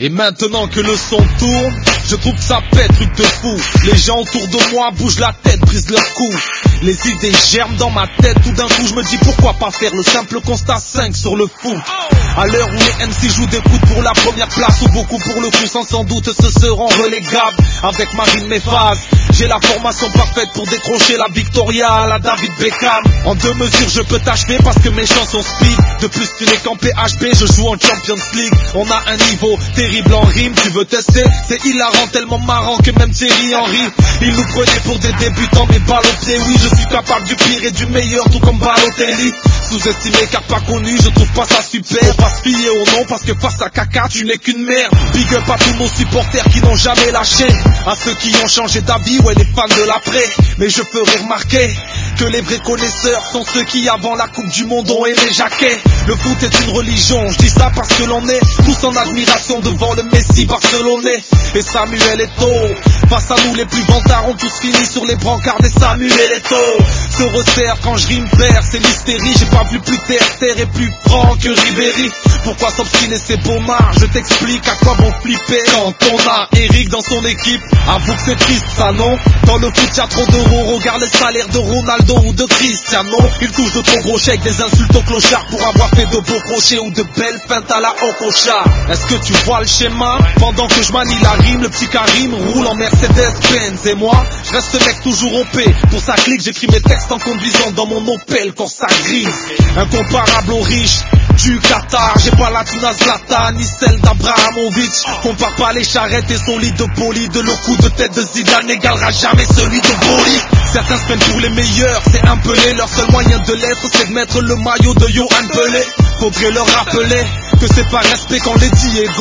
Et maintenant que le son tourne, je trouve que ça pète, truc de fou. Les gens autour de moi bougent la tête, brisent leur cou. Les idées germent dans ma tête, tout d'un coup je me dis pourquoi pas faire le simple constat 5 sur le foot. À l'heure où les MC jouent des coups pour la première place, ou beaucoup pour le coup sans doute se seront relégables. Avec Marine Méphase, j'ai la formation parfaite pour décrocher la Victoria à la David Beckham. En 2 mesures je peux t'achever parce que mes chansons speed. De plus tu n'es qu'en PHB, je joue en Champions League. On a un niveau terrible en rime, tu veux tester? C'est hilarant, tellement marrant que même Thierry Henry il nous prenait pour des débutants, mais balle au pied. Oui, je suis capable du pire et du meilleur, tout comme Balotelli. Sous-estimé car pas connu, je trouve pas ça super. Faut pas se fier au nom parce que face à caca tu n'es qu'une merde. Big up à tous nos supporters qui n'ont jamais lâché, à ceux qui ont changé d'avis, ouais les fans de l'après. Mais je ferai remarquer que les vrais connaisseurs sont ceux qui avant la Coupe du Monde ont aimé Jacquet. Le foot est une religion, je dis ça parce que l'on est tous en admiration devant le Messi barcelonais. Et Samuel Eto'o, face à nous les plus vantards ont tous fini sur les brancards des Samuel Eto'o. Se resserre quand je rime père, c'est l'hystérie. J'ai pas vu plus terre et plus franc que Ribéry. Pourquoi s'obstiner c'est Beaumard? Je t'explique à quoi bon flipper quand on a Eric dans son équipe. Avoue que c'est triste ça non? Dans le foot y'a trop d'euros, regarde les salaires de Ronaldo ou de Cristiano. Ils touchent de trop gros chèques, des insultes au clochard pour avoir fait de beaux crochets ou de belles feintes à la Okocha. Est-ce que tu vois le schéma? Pendant que je manie la rime, le petit Karim roule en Mercedes-Benz. Et moi, je reste ce mec toujours OP. Pour sa clique, j'écris mes textes en conduisant dans mon Opel Corsa grise. Incomparable aux riches du Qatar, j'ai pas la tuna Zlatan ni celle d'Abrahamovic. Compare pas les charrettes et son lit de bolide. Le coup de tête de Zidane n'égalera jamais celui de Boli. Certains se prennent pour les meilleurs, c'est un Pelé. Leur seul moyen de l'être, c'est de mettre le maillot de Johan Pelé. Faudrait leur rappeler que c'est pas respect quand les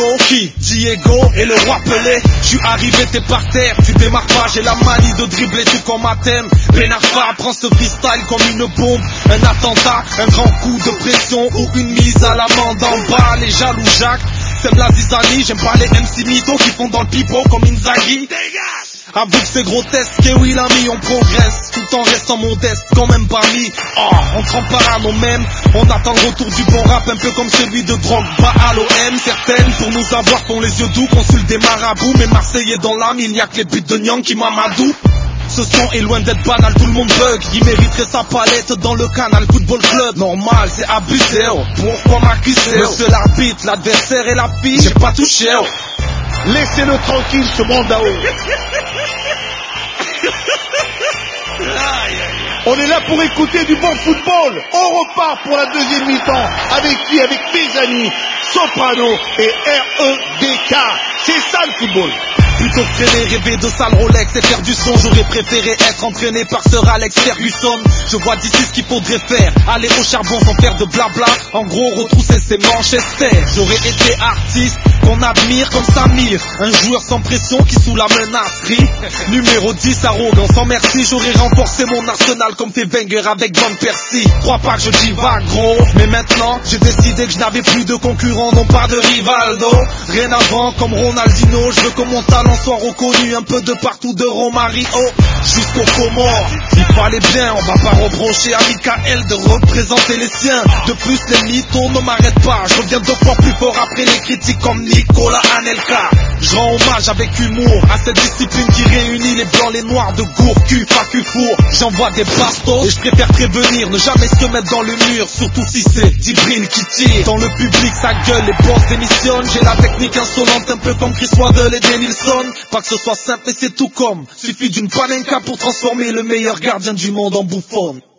Diego et le roi Pelé. Je suis arrivé, t'es par terre, tu démarres pas. J'ai la manie de dribbler tout comme à thème. Benarfa prend ce freestyle comme une bombe. Un attentat, un grand coup de pression ou une mise à l'amende en bas. Les jaloux Jacques, t'aimes la zizanie. J'aime pas les MC mythos qui font dans le pipeau comme Inzaghi. Avoue que c'est grotesque, et oui l'ami on progresse, tout en restant modeste, quand même pas mis. Oh, on trempe pas à nos mêmes, on attend le retour du bon rap, un peu comme celui de Drogba à l'OM. Certaines, pour nous avoir, font les yeux doux, consultent des marabouts. Mais Marseillais dans l'âme, il n'y a que les buts de Nyang qui Mamadou. Ce son est loin d'être banal, tout le monde bug. Il mériterait sa palette dans le Canal Football Club. Normal, c'est abusé, oh. Pourquoi m'accuser? Monsieur l'arbitre, l'adversaire et la fille, j'ai pas touché, oh. Laissez-le tranquille, ce Mandao. On est là pour écouter du bon football. On repart pour la deuxième mi-temps. Avec qui? Avec mes amis Soprano et REDK. C'est ça le football. Plutôt que traîner, rêver de sale Rolex et faire du son, j'aurais préféré être entraîné par Sir Alex Ferguson. Je vois d'ici ce qu'il faudrait faire, aller au charbon sans faire de blabla. En gros, retrousser ses manches et j'aurais été artiste qu'on admire comme Samir, un joueur sans pression qui sous la menacerie. Numéro 10, arrogant sans merci, j'aurais renforcé mon arsenal comme tes Wenger avec Van Persie. Crois pas que je divague gros, mais maintenant j'ai décidé que je n'avais plus de concurrent, non pas de Rivaldo. Rien avant comme Ronaldinho, je veux que mon talent soit reconnu un peu de partout, de Romario jusqu'au Comores. Il fallait bien, on va pas reprocher à Michael de représenter les siens. De plus les mythos ne m'arrêtent pas, je reviens 2 fois plus fort après les critiques comme Nicolas Anelka. Je rends hommage avec humour à cette discipline qui réunit les blancs, les noirs de Gourcuff à Cufour. J'envoie des bastos et je préfère prévenir, ne jamais se mettre dans le mur, surtout si c'est Djibril qui tire. Dans le public ça gueule, les boss démissionnent. J'ai la technique insolente un peu comme Chris Waddle et Denilson. Pas que ce soit simple mais c'est tout comme, suffit d'une panenka pour transformer le meilleur gardien du monde en bouffon.